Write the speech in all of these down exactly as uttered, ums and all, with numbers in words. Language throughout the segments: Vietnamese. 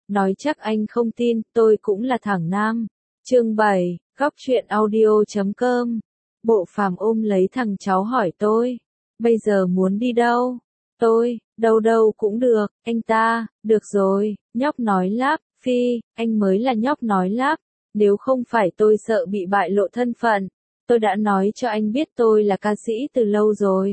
nói chắc anh không tin, tôi cũng là thằng nam. Chương bảy, góc truyện audio chấm com. Bộ Phàm ôm lấy thằng cháu hỏi tôi, bây giờ muốn đi đâu? Tôi, đâu đâu cũng được, anh ta, được rồi, nhóc nói lắp, Phi, anh mới là nhóc nói lắp, nếu không phải tôi sợ bị bại lộ thân phận, tôi đã nói cho anh biết tôi là ca sĩ từ lâu rồi.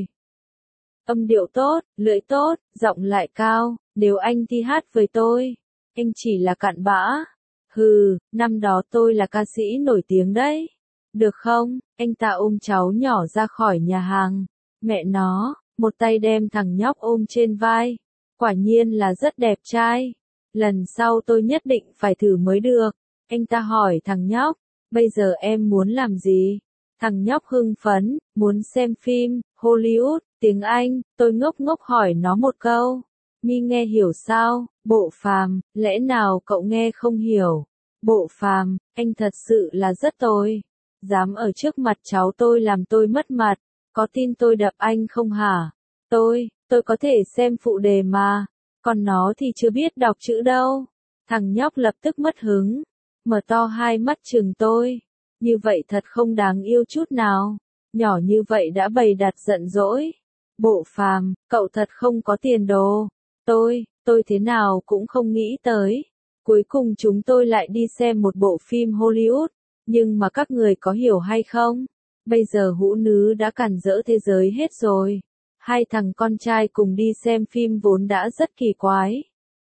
Âm điệu tốt, lưỡi tốt, giọng lại cao, nếu anh thi hát với tôi, anh chỉ là cặn bã. Hừ, năm đó tôi là ca sĩ nổi tiếng đấy. Được không? Anh ta ôm cháu nhỏ ra khỏi nhà hàng. Mẹ nó, một tay đem thằng nhóc ôm trên vai. Quả nhiên là rất đẹp trai. Lần sau tôi nhất định phải thử mới được. Anh ta hỏi thằng nhóc, bây giờ em muốn làm gì? Thằng nhóc hưng phấn, muốn xem phim, Hollywood, tiếng Anh, tôi ngốc ngốc hỏi nó một câu. Mi nghe hiểu sao? Bộ Phàm, lẽ nào cậu nghe không hiểu? Bộ Phàm, anh thật sự là rất tồi. Dám ở trước mặt cháu tôi làm tôi mất mặt, có tin tôi đập anh không hả? Tôi, tôi có thể xem phụ đề mà, còn nó thì chưa biết đọc chữ đâu. Thằng nhóc lập tức mất hứng, mở to hai mắt trừng tôi. Như vậy thật không đáng yêu chút nào, nhỏ như vậy đã bày đặt giận dỗi. Bộ Phàm, cậu thật không có tiền đồ. Tôi, tôi thế nào cũng không nghĩ tới. Cuối cùng chúng tôi lại đi xem một bộ phim Hollywood, nhưng mà các người có hiểu hay không? Bây giờ hũ nứ đã càn rỡ thế giới hết rồi. Hai thằng con trai cùng đi xem phim vốn đã rất kỳ quái.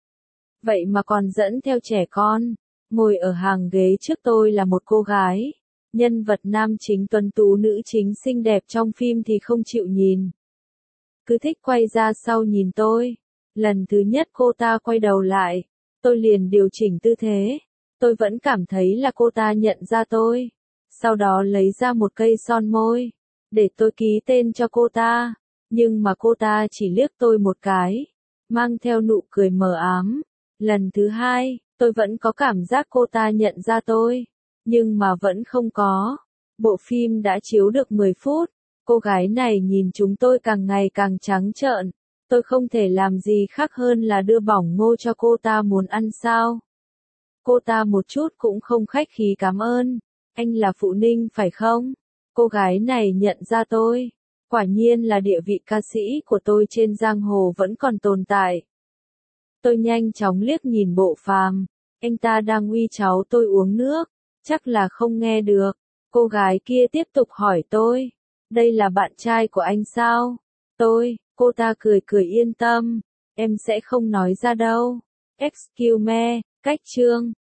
Vậy mà còn dẫn theo trẻ con. Ngồi ở hàng ghế trước tôi là một cô gái. Nhân vật nam chính tuấn tú, nữ chính xinh đẹp trong phim thì không chịu nhìn. Cứ thích quay ra sau nhìn tôi. Lần thứ nhất cô ta quay đầu lại, tôi liền điều chỉnh tư thế. Tôi vẫn cảm thấy là cô ta nhận ra tôi. Sau đó lấy ra một cây son môi, để tôi ký tên cho cô ta. Nhưng mà cô ta chỉ liếc tôi một cái, mang theo nụ cười mờ ám. Lần thứ hai, tôi vẫn có cảm giác cô ta nhận ra tôi, nhưng mà vẫn không có. Bộ phim đã chiếu được mười phút, cô gái này nhìn chúng tôi càng ngày càng trắng trợn. Tôi không thể làm gì khác hơn là đưa bỏng ngô cho cô ta, muốn ăn sao? Cô ta một chút cũng không khách khí cảm ơn. Anh là Phụ Ninh phải không? Cô gái này nhận ra tôi. Quả nhiên là địa vị ca sĩ của tôi trên giang hồ vẫn còn tồn tại. Tôi nhanh chóng liếc nhìn Bộ Phàm. Anh ta đang uy cháu tôi uống nước. Chắc là không nghe được. Cô gái kia tiếp tục hỏi tôi. Đây là bạn trai của anh sao? Tôi, cô ta cười cười yên tâm. Em sẽ không nói ra đâu. Excuse me, cách chương.